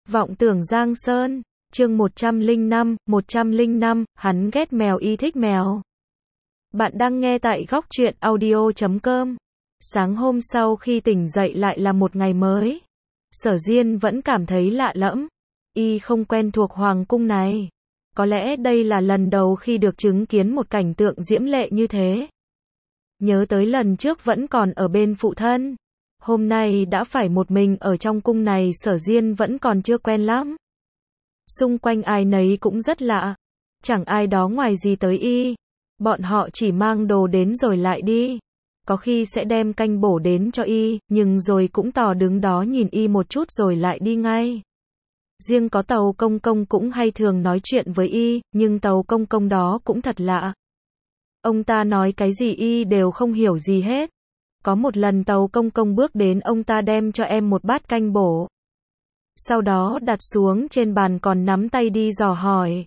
Vọng tưởng Giang Sơn, chương 105, hắn ghét mèo y thích mèo. Bạn đang nghe tại góc truyện audio.com. Sáng hôm sau khi tỉnh dậy lại là một ngày mới. Sở Diên vẫn cảm thấy lạ lẫm. Y không quen thuộc hoàng cung này. Có lẽ đây là lần đầu khi được chứng kiến một cảnh tượng diễm lệ như thế. Nhớ tới lần trước vẫn còn ở bên phụ thân. Hôm nay đã phải một mình ở trong cung này, Sở Diên vẫn còn chưa quen lắm. Xung quanh ai nấy cũng rất lạ. Chẳng ai đó ngoài gì tới y. Bọn họ chỉ mang đồ đến rồi lại đi. Có khi sẽ đem canh bổ đến cho y, nhưng rồi cũng tò đứng đó nhìn y một chút rồi lại đi ngay. Riêng có Tàu Công Công cũng hay thường nói chuyện với y, nhưng Tàu Công Công đó cũng thật lạ. Ông ta nói cái gì y đều không hiểu gì hết. Có một lần Tàu Công Công bước đến, ông ta đem cho em một bát canh bổ. Sau đó đặt xuống trên bàn còn nắm tay đi dò hỏi.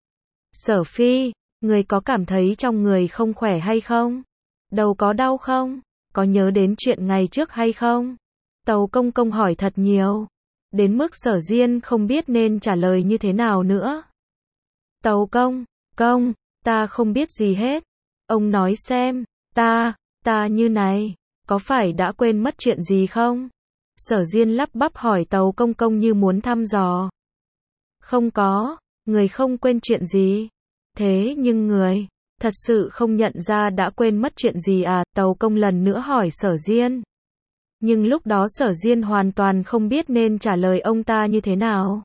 Sở Phi, người có cảm thấy trong người không khỏe hay không? Đầu có đau không? Có nhớ đến chuyện ngày trước hay không? Tàu Công Công hỏi thật nhiều. Đến mức Sở Diên không biết nên trả lời như thế nào nữa. Tàu Công, ta không biết gì hết. Ông nói xem, ta như này, có phải đã quên mất chuyện gì không? Sở Diên lắp bắp hỏi Tàu Công Công như muốn thăm dò. Không có, người không quên chuyện gì. Thế nhưng người, thật sự không nhận ra đã quên mất chuyện gì à? Tàu Công lần nữa hỏi Sở Diên. Nhưng lúc đó Sở Diên hoàn toàn không biết nên trả lời ông ta như thế nào.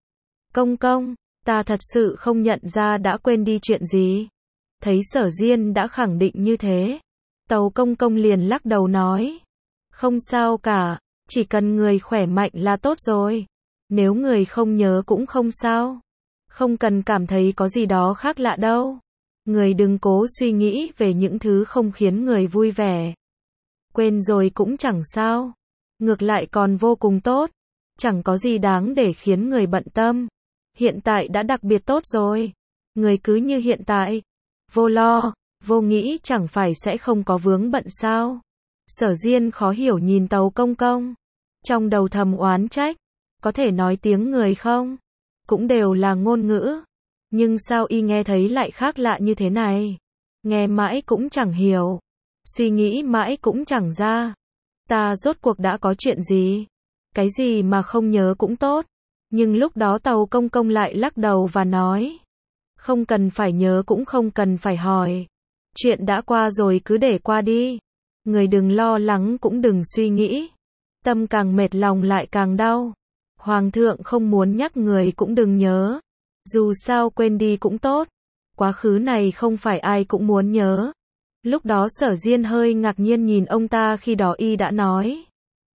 Công, ta thật sự không nhận ra đã quên đi chuyện gì. Thấy Sở Diên đã khẳng định như thế, Tàu Công liền lắc đầu nói. Không sao cả, chỉ cần người khỏe mạnh là tốt rồi. Nếu người không nhớ cũng không sao. Không cần cảm thấy có gì đó khác lạ đâu. Người đừng cố suy nghĩ về những thứ không khiến người vui vẻ. Quên rồi cũng chẳng sao. Ngược lại còn vô cùng tốt. Chẳng có gì đáng để khiến người bận tâm. Hiện tại đã đặc biệt tốt rồi. Người cứ như hiện tại. Vô lo, vô nghĩ chẳng phải sẽ không có vướng bận sao? Sở Diên khó hiểu nhìn Tàu Công. Trong đầu thầm oán trách. Có thể nói tiếng người không? Cũng đều là ngôn ngữ. Nhưng sao y nghe thấy lại khác lạ như thế này? Nghe mãi cũng chẳng hiểu. Suy nghĩ mãi cũng chẳng ra. Ta rốt cuộc đã có chuyện gì? Cái gì mà không nhớ cũng tốt. Nhưng lúc đó Tàu Công lại lắc đầu và nói. Không cần phải nhớ cũng không cần phải hỏi. Chuyện đã qua rồi cứ để qua đi. Người đừng lo lắng cũng đừng suy nghĩ. Tâm càng mệt lòng lại càng đau. Hoàng thượng không muốn nhắc người cũng đừng nhớ. Dù sao quên đi cũng tốt. Quá khứ này không phải ai cũng muốn nhớ. Lúc đó Sở Diên hơi ngạc nhiên nhìn ông ta, khi đó y đã nói.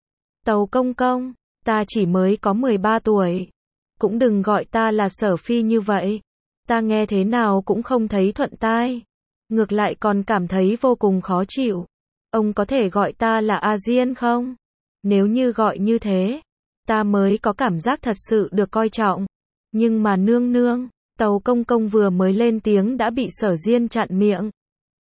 Tàu Công, ta chỉ mới có 13 tuổi. Cũng đừng gọi ta là Sở Phi như vậy. Ta nghe thế nào cũng không thấy thuận tai. Ngược lại còn cảm thấy vô cùng khó chịu. Ông có thể gọi ta là A Diên không? Nếu như gọi như thế, ta mới có cảm giác thật sự được coi trọng. Nhưng mà nương, Tàu Công vừa mới lên tiếng đã bị Sở Diên chặn miệng.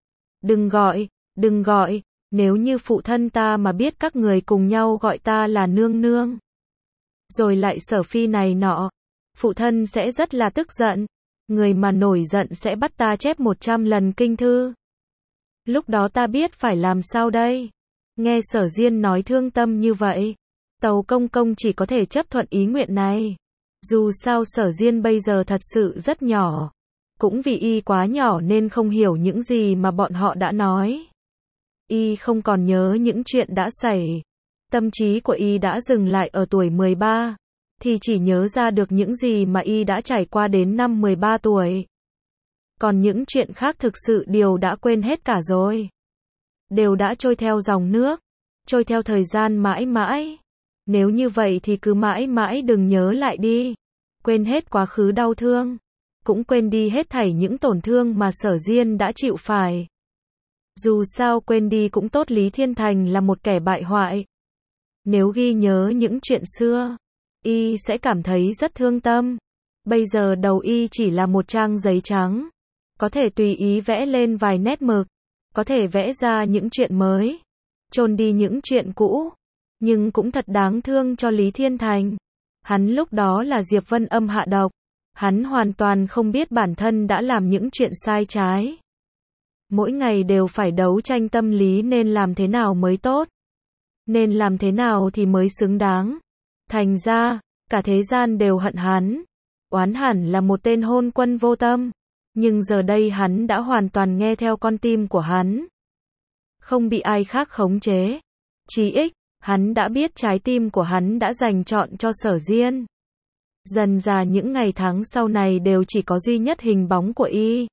Đừng gọi, nếu như phụ thân ta mà biết các người cùng nhau gọi ta là nương. Rồi lại Sở Phi này nọ, phụ thân sẽ rất là tức giận. Người mà nổi giận sẽ bắt ta chép 100 lần kinh thư. Lúc đó ta biết phải làm sao đây? Nghe Sở Diên nói thương tâm như vậy, Tàu Công chỉ có thể chấp thuận ý nguyện này. Dù sao Sở Diên bây giờ thật sự rất nhỏ. Cũng vì y quá nhỏ nên không hiểu những gì mà bọn họ đã nói. Y không còn nhớ những chuyện đã xảy. Tâm trí của y đã dừng lại ở tuổi 13. Thì chỉ nhớ ra được những gì mà y đã trải qua đến năm 13 tuổi. Còn những chuyện khác thực sự đều đã quên hết cả rồi. Đều đã trôi theo dòng nước. Trôi theo thời gian mãi mãi. Nếu như vậy thì cứ mãi mãi đừng nhớ lại đi. Quên hết quá khứ đau thương. Cũng quên đi hết thảy những tổn thương mà Sở Diên đã chịu phải. Dù sao quên đi cũng tốt, Lý Thiên Thành là một kẻ bại hoại. Nếu ghi nhớ những chuyện xưa, y sẽ cảm thấy rất thương tâm. Bây giờ đầu y chỉ là một trang giấy trắng. Có thể tùy ý vẽ lên vài nét mực. Có thể vẽ ra những chuyện mới. Chôn đi những chuyện cũ. Nhưng cũng thật đáng thương cho Lý Thiên Thành. Hắn lúc đó là Diệp Vân Âm hạ độc. Hắn hoàn toàn không biết bản thân đã làm những chuyện sai trái. Mỗi ngày đều phải đấu tranh tâm lý nên làm thế nào mới tốt. Nên làm thế nào thì mới xứng đáng. Thành ra, cả thế gian đều hận hắn. Oán hẳn là một tên hôn quân vô tâm. Nhưng giờ đây hắn đã hoàn toàn nghe theo con tim của hắn. Không bị ai khác khống chế. Chí ít, hắn đã biết trái tim của hắn đã dành chọn cho Sở Diên. Dần dà những ngày tháng sau này đều chỉ có duy nhất hình bóng của y.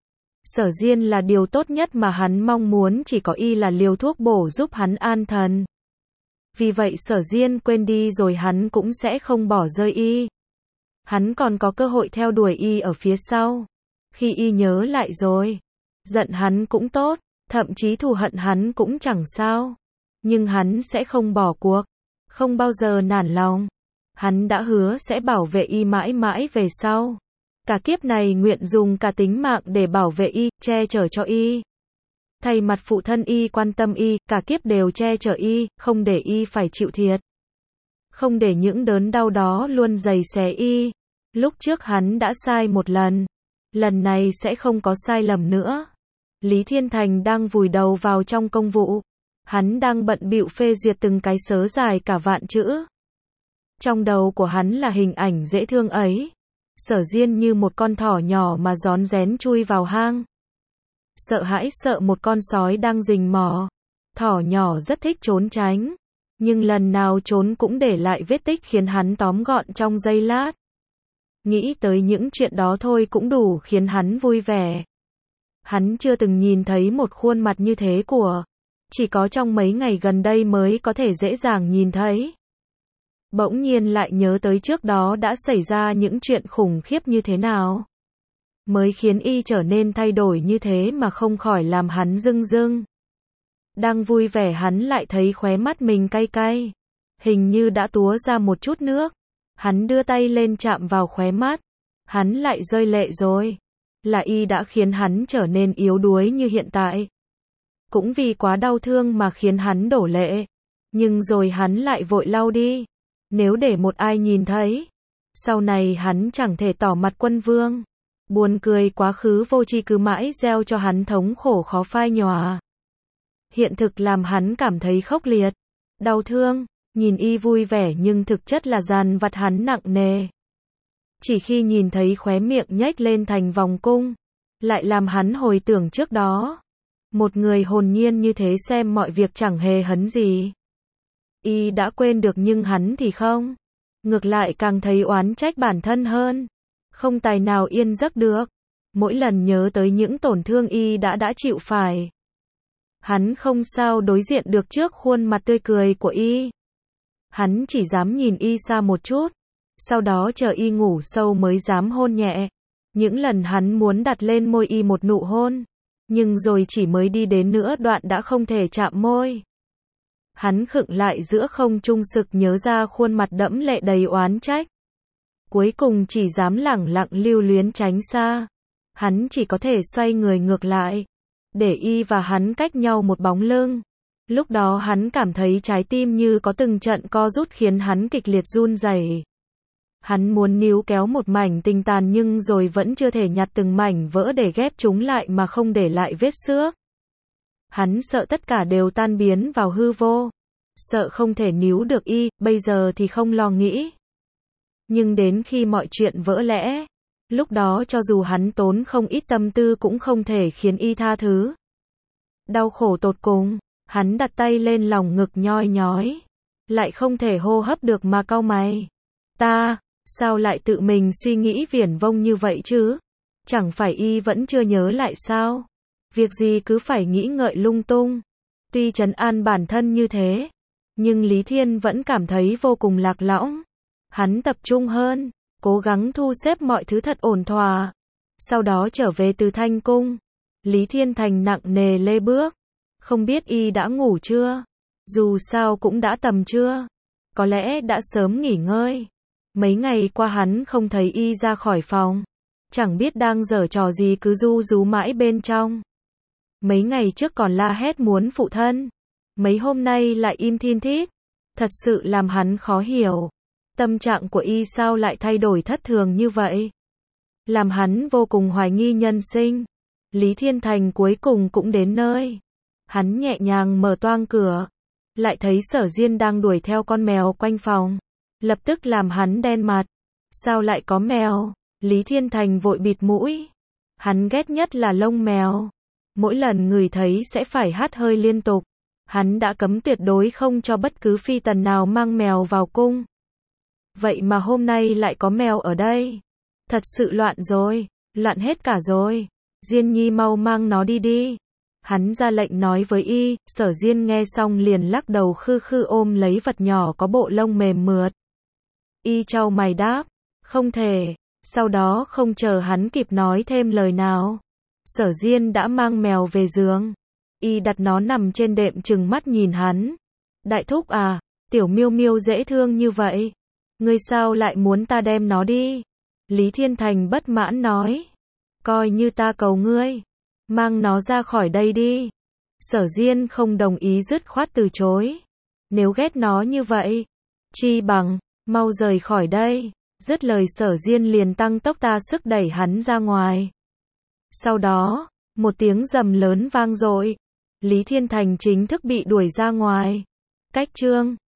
Sở Diên là điều tốt nhất mà hắn mong muốn, chỉ có y là liều thuốc bổ giúp hắn an thần. Vì vậy Sở Diên quên đi rồi hắn cũng sẽ không bỏ rơi y. Hắn còn có cơ hội theo đuổi y ở phía sau. Khi y nhớ lại rồi, giận hắn cũng tốt, thậm chí thù hận hắn cũng chẳng sao. Nhưng hắn sẽ không bỏ cuộc, không bao giờ nản lòng. Hắn đã hứa sẽ bảo vệ y mãi mãi về sau. Cả kiếp này nguyện dùng cả tính mạng để bảo vệ y, che chở cho y. Thay mặt phụ thân y quan tâm y, cả kiếp đều che chở y, không để y phải chịu thiệt. Không để những đớn đau đó luôn giày xé y. Lúc trước hắn đã sai một lần. Lần này sẽ không có sai lầm nữa. Lý Thiên Thành đang vùi đầu vào trong công vụ. Hắn đang bận bịu phê duyệt từng cái sớ dài cả vạn chữ. Trong đầu của hắn là hình ảnh dễ thương ấy. Sở Diên như một con thỏ nhỏ mà rón rén chui vào hang. Sợ hãi sợ một con sói đang rình mò. Thỏ nhỏ rất thích trốn tránh. Nhưng lần nào trốn cũng để lại vết tích khiến hắn tóm gọn trong giây lát. Nghĩ tới những chuyện đó thôi cũng đủ khiến hắn vui vẻ. Hắn chưa từng nhìn thấy một khuôn mặt như thế của. Chỉ có trong mấy ngày gần đây mới có thể dễ dàng nhìn thấy. Bỗng nhiên lại nhớ tới trước đó đã xảy ra những chuyện khủng khiếp như thế nào. Mới khiến y trở nên thay đổi như thế mà không khỏi làm hắn rưng rưng. Đang vui vẻ hắn lại thấy khóe mắt mình cay cay. Hình như đã túa ra một chút nước. Hắn đưa tay lên chạm vào khóe mắt. Hắn lại rơi lệ rồi. Là y đã khiến hắn trở nên yếu đuối như hiện tại. Cũng vì quá đau thương mà khiến hắn đổ lệ. Nhưng rồi hắn lại vội lau đi. Nếu để một ai nhìn thấy, sau này hắn chẳng thể tỏ mặt quân vương. Buồn cười quá khứ vô tri cứ mãi gieo cho hắn thống khổ khó phai nhòa. Hiện thực làm hắn cảm thấy khốc liệt, đau thương, nhìn y vui vẻ nhưng thực chất là dằn vặt hắn nặng nề. Chỉ khi nhìn thấy khóe miệng nhếch lên thành vòng cung, lại làm hắn hồi tưởng trước đó. Một người hồn nhiên như thế xem mọi việc chẳng hề hấn gì. Y đã quên được nhưng hắn thì không. Ngược lại càng thấy oán trách bản thân hơn. Không tài nào yên giấc được. Mỗi lần nhớ tới những tổn thương y đã chịu phải. Hắn không sao đối diện được trước khuôn mặt tươi cười của y. Hắn chỉ dám nhìn y xa một chút. Sau đó chờ y ngủ sâu mới dám hôn nhẹ. Những lần hắn muốn đặt lên môi y một nụ hôn. Nhưng rồi chỉ mới đi đến nửa đoạn đã không thể chạm môi. Hắn khựng lại giữa không trung sực nhớ ra khuôn mặt đẫm lệ đầy oán trách. Cuối cùng chỉ dám lẳng lặng lưu luyến tránh xa. Hắn chỉ có thể xoay người ngược lại. Để y và hắn cách nhau một bóng lưng. Lúc đó hắn cảm thấy trái tim như có từng trận co rút khiến hắn kịch liệt run rẩy. Hắn muốn níu kéo một mảnh tình tàn nhưng rồi vẫn chưa thể nhặt từng mảnh vỡ để ghép chúng lại mà không để lại vết xước. Hắn sợ tất cả đều tan biến vào hư vô. Sợ không thể níu được y, bây giờ thì không lo nghĩ. Nhưng đến khi mọi chuyện vỡ lẽ, lúc đó cho dù hắn tốn không ít tâm tư cũng không thể khiến y tha thứ. Đau khổ tột cùng, hắn đặt tay lên lòng ngực nhoi nhói. Lại không thể hô hấp được mà cau mày. Sao lại tự mình suy nghĩ viển vông như vậy chứ? Chẳng phải y vẫn chưa nhớ lại sao? Việc gì cứ phải nghĩ ngợi lung tung. Tuy trấn an bản thân như thế, nhưng Lý Thiên vẫn cảm thấy vô cùng lạc lõng. Hắn tập trung hơn, cố gắng thu xếp mọi thứ thật ổn thỏa. Sau đó trở về từ Thanh Cung. Lý Thiên Thành nặng nề lê bước. Không biết y đã ngủ chưa? Dù sao cũng đã tầm trưa. Có lẽ đã sớm nghỉ ngơi. Mấy ngày qua hắn không thấy y ra khỏi phòng. Chẳng biết đang giở trò gì cứ ru rú mãi bên trong. Mấy ngày trước còn la hét muốn phụ thân. Mấy hôm nay lại im thin thít. Thật sự làm hắn khó hiểu. Tâm trạng của y sao lại thay đổi thất thường như vậy? Làm hắn vô cùng hoài nghi nhân sinh. Lý Thiên Thành cuối cùng cũng đến nơi. Hắn nhẹ nhàng mở toang cửa, lại thấy Sở Diên đang đuổi theo con mèo quanh phòng. Lập tức làm hắn đen mặt. Sao lại có mèo? Lý Thiên Thành vội bịt mũi. Hắn ghét nhất là lông mèo. Mỗi lần người thấy sẽ phải hắt hơi liên tục. Hắn đã cấm tuyệt đối không cho bất cứ phi tần nào mang mèo vào cung. Vậy mà hôm nay lại có mèo ở đây. Thật sự loạn rồi, loạn hết cả rồi. Diên Nhi mau mang nó đi đi. Hắn ra lệnh nói với y. Sở Diên nghe xong liền lắc đầu khư khư ôm lấy vật nhỏ có bộ lông mềm mượt. Y chau mày đáp, không thể. Sau đó không chờ hắn kịp nói thêm lời nào, Sở Diên đã mang mèo về giường. Y đặt nó nằm trên đệm trừng mắt nhìn hắn. Đại thúc à, tiểu miêu miêu dễ thương như vậy, ngươi sao lại muốn ta đem nó đi? Lý Thiên Thành bất mãn nói, coi như ta cầu ngươi, mang nó ra khỏi đây đi. Sở Diên không đồng ý, dứt khoát từ chối. Nếu ghét nó như vậy, chi bằng mau rời khỏi đây. Dứt lời Sở Diên liền tăng tốc ta sức đẩy hắn ra ngoài. Sau đó, một tiếng rầm lớn vang dội. Lý Thiên Thành chính thức bị đuổi ra ngoài. Cách chương